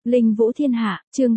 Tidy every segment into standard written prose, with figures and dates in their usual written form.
Linh Vũ Thiên Hạ, chương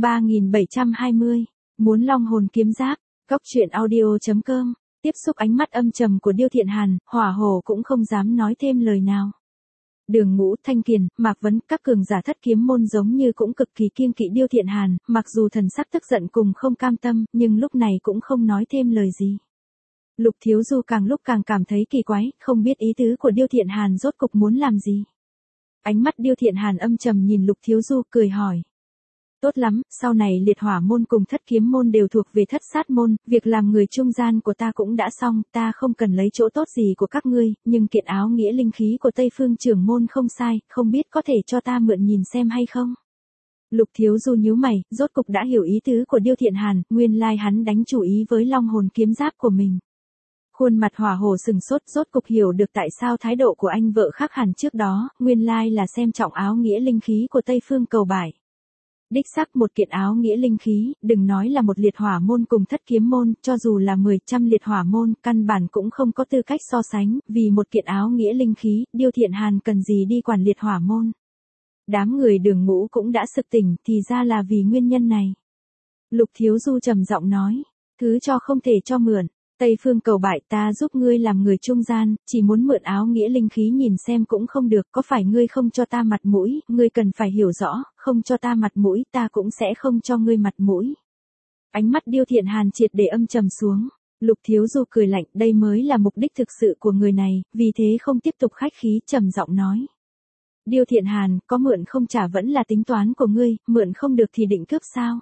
3720, muốn long hồn kiếm giáp, góc truyện audio.com, tiếp xúc ánh mắt âm trầm của Điêu Thiện Hàn, hỏa hổ cũng không dám nói thêm lời nào. Đường Ngũ, Thanh Kiền, Mạc Vấn, các cường giả thất kiếm môn giống như cũng cực kỳ kiêng kỵ Điêu Thiện Hàn, mặc dù thần sắc tức giận cùng không cam tâm, nhưng lúc này cũng không nói thêm lời gì. Lục Thiếu Du càng lúc càng cảm thấy kỳ quái, không biết ý tứ của Điêu Thiện Hàn rốt cục muốn làm gì. Ánh mắt Điêu Thiện Hàn âm trầm nhìn Lục Thiếu Du cười hỏi. Tốt lắm, sau này liệt hỏa môn cùng thất kiếm môn đều thuộc về thất sát môn, việc làm người trung gian của ta cũng đã xong, ta không cần lấy chỗ tốt gì của các ngươi, nhưng kiện áo nghĩa linh khí của Tây Phương trưởng môn không sai, không biết có thể cho ta mượn nhìn xem hay không. Lục Thiếu Du nhíu mày, rốt cục đã hiểu ý tứ của Điêu Thiện Hàn, nguyên lai hắn đánh chủ ý với long hồn kiếm giáp của mình. Khuôn mặt hỏa hổ sừng sốt, rốt cục hiểu được tại sao thái độ của anh vợ khác hẳn trước đó, nguyên lai là xem trọng áo nghĩa linh khí của Tây Phương cầu bại. Đích xác một kiện áo nghĩa linh khí, đừng nói là một liệt hỏa môn cùng thất kiếm môn, cho dù là 10 liệt hỏa môn, căn bản cũng không có tư cách so sánh, vì một kiện áo nghĩa linh khí, Điêu Thiện Hàn cần gì đi quản liệt hỏa môn. Đám người Đường Ngũ cũng đã sực tỉnh, thì ra là vì nguyên nhân này. Lục Thiếu Du trầm giọng nói, thứ cho không thể cho mượn. Tây Phương cầu bại, ta giúp ngươi làm người trung gian, chỉ muốn mượn áo nghĩa linh khí nhìn xem cũng không được, có phải ngươi không cho ta mặt mũi, ngươi cần phải hiểu rõ, không cho ta mặt mũi, ta cũng sẽ không cho ngươi mặt mũi. Ánh mắt Điêu Thiện Hàn triệt để âm trầm xuống, Lục Thiếu Du cười lạnh, đây mới là mục đích thực sự của người này, vì thế không tiếp tục khách khí, trầm giọng nói. Điêu Thiện Hàn, có mượn không trả vẫn là tính toán của ngươi, mượn không được thì định cướp sao?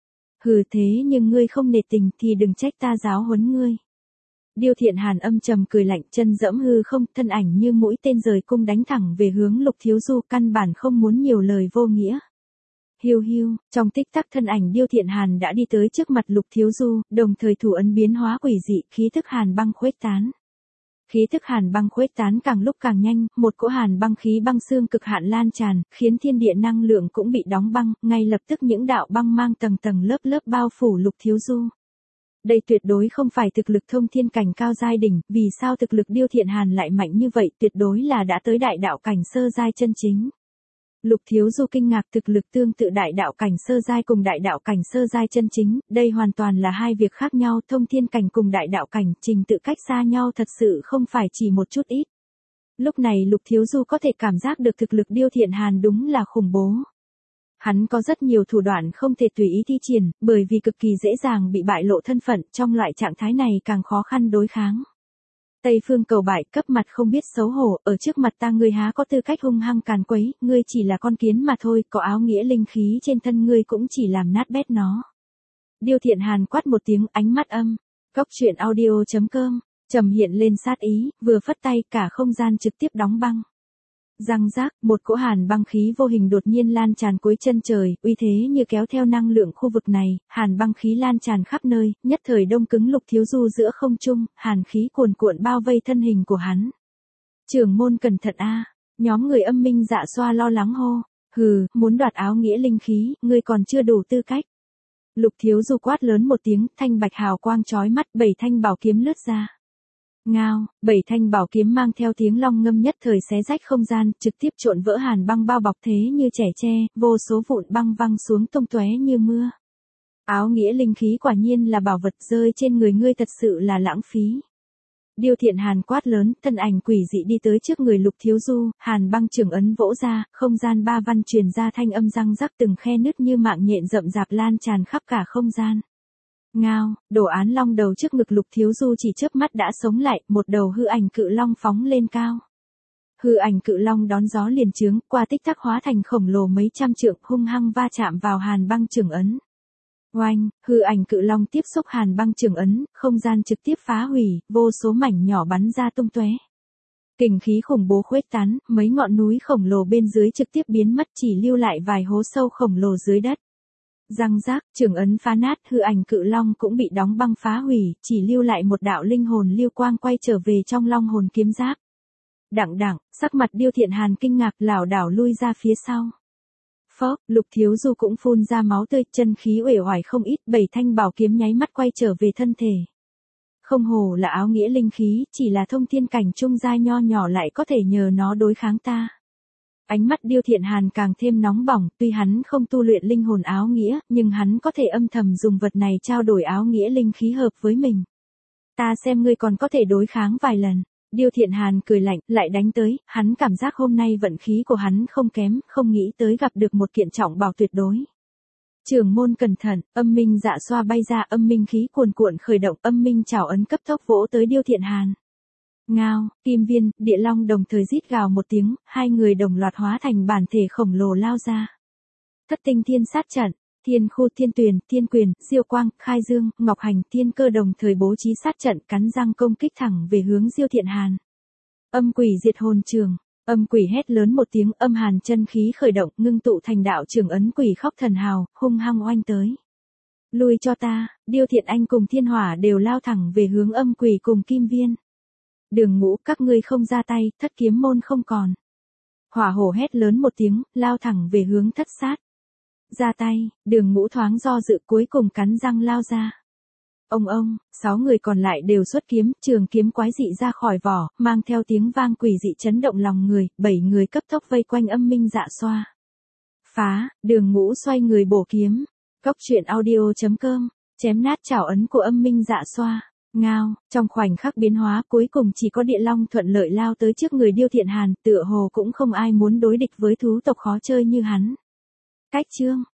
Hừ, thế nhưng ngươi không nể tình thì đừng trách ta giáo huấn ngươi. Điêu Thiện Hàn âm trầm cười lạnh, chân dẫm hư không, thân ảnh như mũi tên rời cung đánh thẳng về hướng Lục Thiếu Du, căn bản không muốn nhiều lời vô nghĩa. Hiu hiu, trong tích tắc thân ảnh Điêu Thiện Hàn đã đi tới trước mặt Lục Thiếu Du, đồng thời thủ ấn biến hóa quỷ dị, khí thức hàn băng khuếch tán. Khí thức hàn băng khuếch tán càng lúc càng nhanh, một cỗ hàn băng khí băng xương cực hạn lan tràn, khiến thiên địa năng lượng cũng bị đóng băng, ngay lập tức những đạo băng mang tầng tầng lớp lớp bao phủ Lục Thiếu Du. Đây tuyệt đối không phải thực lực thông thiên cảnh cao giai đỉnh, vì sao thực lực Điêu Thiện Hàn lại mạnh như vậy, tuyệt đối là đã tới đại đạo cảnh sơ giai chân chính. Lục Thiếu Du kinh ngạc, thực lực tương tự đại đạo cảnh sơ giai cùng đại đạo cảnh sơ giai chân chính, đây hoàn toàn là hai việc khác nhau, thông thiên cảnh cùng đại đạo cảnh, trình tự cách xa nhau thật sự không phải chỉ một chút ít. Lúc này Lục Thiếu Du có thể cảm giác được thực lực Điêu Thiện Hàn đúng là khủng bố. Hắn có rất nhiều thủ đoạn không thể tùy ý thi triển, bởi vì cực kỳ dễ dàng bị bại lộ thân phận, trong loại trạng thái này càng khó khăn đối kháng. Tây Phương cầu bại, cấp mặt không biết xấu hổ, ở trước mặt ta ngươi há có tư cách hung hăng càn quấy, ngươi chỉ là con kiến mà thôi, có áo nghĩa linh khí trên thân ngươi cũng chỉ làm nát bét nó. Điêu Thiện Hàn quát một tiếng, ánh mắt âm, góc truyện audio.com, trầm hiện lên sát ý, vừa phất tay cả không gian trực tiếp đóng băng. Răng rác, một cỗ hàn băng khí vô hình đột nhiên lan tràn cuối chân trời, uy thế như kéo theo năng lượng khu vực này, hàn băng khí lan tràn khắp nơi, nhất thời đông cứng Lục Thiếu Du giữa không trung, hàn khí cuồn cuộn bao vây thân hình của hắn. Trưởng môn cẩn thận a, nhóm người Âm Minh Dạ Xoa lo lắng hô, hừ, muốn đoạt áo nghĩa linh khí, ngươi còn chưa đủ tư cách. Lục Thiếu Du quát lớn một tiếng, thanh bạch hào quang chói mắt, 7 thanh bảo kiếm lướt ra. Ngao, 7 thanh bảo kiếm mang theo tiếng long ngâm nhất thời xé rách không gian, trực tiếp trộn vỡ hàn băng bao bọc thế như trẻ tre, vô số vụn băng văng xuống tung tóe như mưa. Áo nghĩa linh khí quả nhiên là bảo vật, rơi trên người ngươi thật sự là lãng phí. Điêu Thiện Hàn quát lớn, thân ảnh quỷ dị đi tới trước người Lục Thiếu Du, hàn băng trường ấn vỗ ra, không gian ba văn truyền ra thanh âm răng rắc, từng khe nứt như mạng nhện rậm rạp lan tràn khắp cả không gian. Ngao, đồ án long đầu trước ngực Lục Thiếu Du chỉ chớp mắt đã sống lại, một đầu hư ảnh cự long phóng lên cao. Hư ảnh cự long đón gió liền chướng, qua tích tắc hóa thành khổng lồ mấy trăm trượng, hung hăng va chạm vào hàn băng trường ấn. Oanh, hư ảnh cự long tiếp xúc hàn băng trường ấn, không gian trực tiếp phá hủy, vô số mảnh nhỏ bắn ra tung tóe. Kình khí khủng bố khuếch tán, mấy ngọn núi khổng lồ bên dưới trực tiếp biến mất, chỉ lưu lại vài hố sâu khổng lồ dưới đất. Răng rác, trường ấn phá nát, hư ảnh cự long cũng bị đóng băng phá hủy, chỉ lưu lại một đạo linh hồn lưu quang quay trở về trong long hồn kiếm giáp. Đặng đặng, sắc mặt Điêu Thiện Hàn kinh ngạc, lảo đảo lui ra phía sau. Phốc, Lục Thiếu Du cũng phun ra máu tươi, chân khí uể oải không ít, 7 thanh bảo kiếm nháy mắt quay trở về thân thể. Không hồ là áo nghĩa linh khí, chỉ là thông thiên cảnh trung giai nho nhỏ lại có thể nhờ nó đối kháng ta. Ánh mắt Điêu Thiện Hàn càng thêm nóng bỏng, tuy hắn không tu luyện linh hồn áo nghĩa, nhưng hắn có thể âm thầm dùng vật này trao đổi áo nghĩa linh khí hợp với mình. Ta xem ngươi còn có thể đối kháng vài lần. Điêu Thiện Hàn cười lạnh, lại đánh tới, hắn cảm giác hôm nay vận khí của hắn không kém, không nghĩ tới gặp được một kiện trọng bảo tuyệt đối. Trưởng môn cẩn thận, âm minh dạ xoa bay ra, âm minh khí cuồn cuộn khởi động, âm minh chảo ấn cấp tốc vỗ tới Điêu Thiện Hàn. Ngao, Kim Viên, Địa Long đồng thời rít gào một tiếng, hai người đồng loạt hóa thành bản thể khổng lồ lao ra. Thất tinh thiên sát trận, Thiên Khu, Thiên Tuyền, Thiên Quyền, Diêu Quang, Khai Dương, Ngọc Hành, Thiên Cơ đồng thời bố trí sát trận, cắn răng công kích thẳng về hướng Diêu Thiện Hàn. Âm quỷ diệt hồn trường, âm quỷ hét lớn một tiếng, âm hàn chân khí khởi động, ngưng tụ thành đạo trường ấn quỷ khóc thần hào, hung hăng oanh tới. Lui cho ta, Điêu Thiện Anh cùng Thiên Hỏa đều lao thẳng về hướng âm quỷ cùng Kim Viên. Đường Ngũ, các ngươi không ra tay, Thất Kiếm môn không còn. Hỏa hổ hét lớn một tiếng, lao thẳng về hướng Thất Sát. Ra tay, Đường Ngũ thoáng do dự, cuối cùng cắn răng lao ra. Ông, 6 người còn lại đều xuất kiếm, trường kiếm quái dị ra khỏi vỏ, mang theo tiếng vang quỷ dị chấn động lòng người, 7 người cấp tốc vây quanh âm minh dạ xoa. Phá, Đường Ngũ xoay người bổ kiếm. Cốc truyện audio.com, chém nát chảo ấn của âm minh dạ xoa. Ngao, trong khoảnh khắc biến hóa cuối cùng chỉ có Địa Long thuận lợi lao tới trước người Điêu Thiện Hàn, tựa hồ cũng không ai muốn đối địch với thú tộc khó chơi như hắn. Cách chương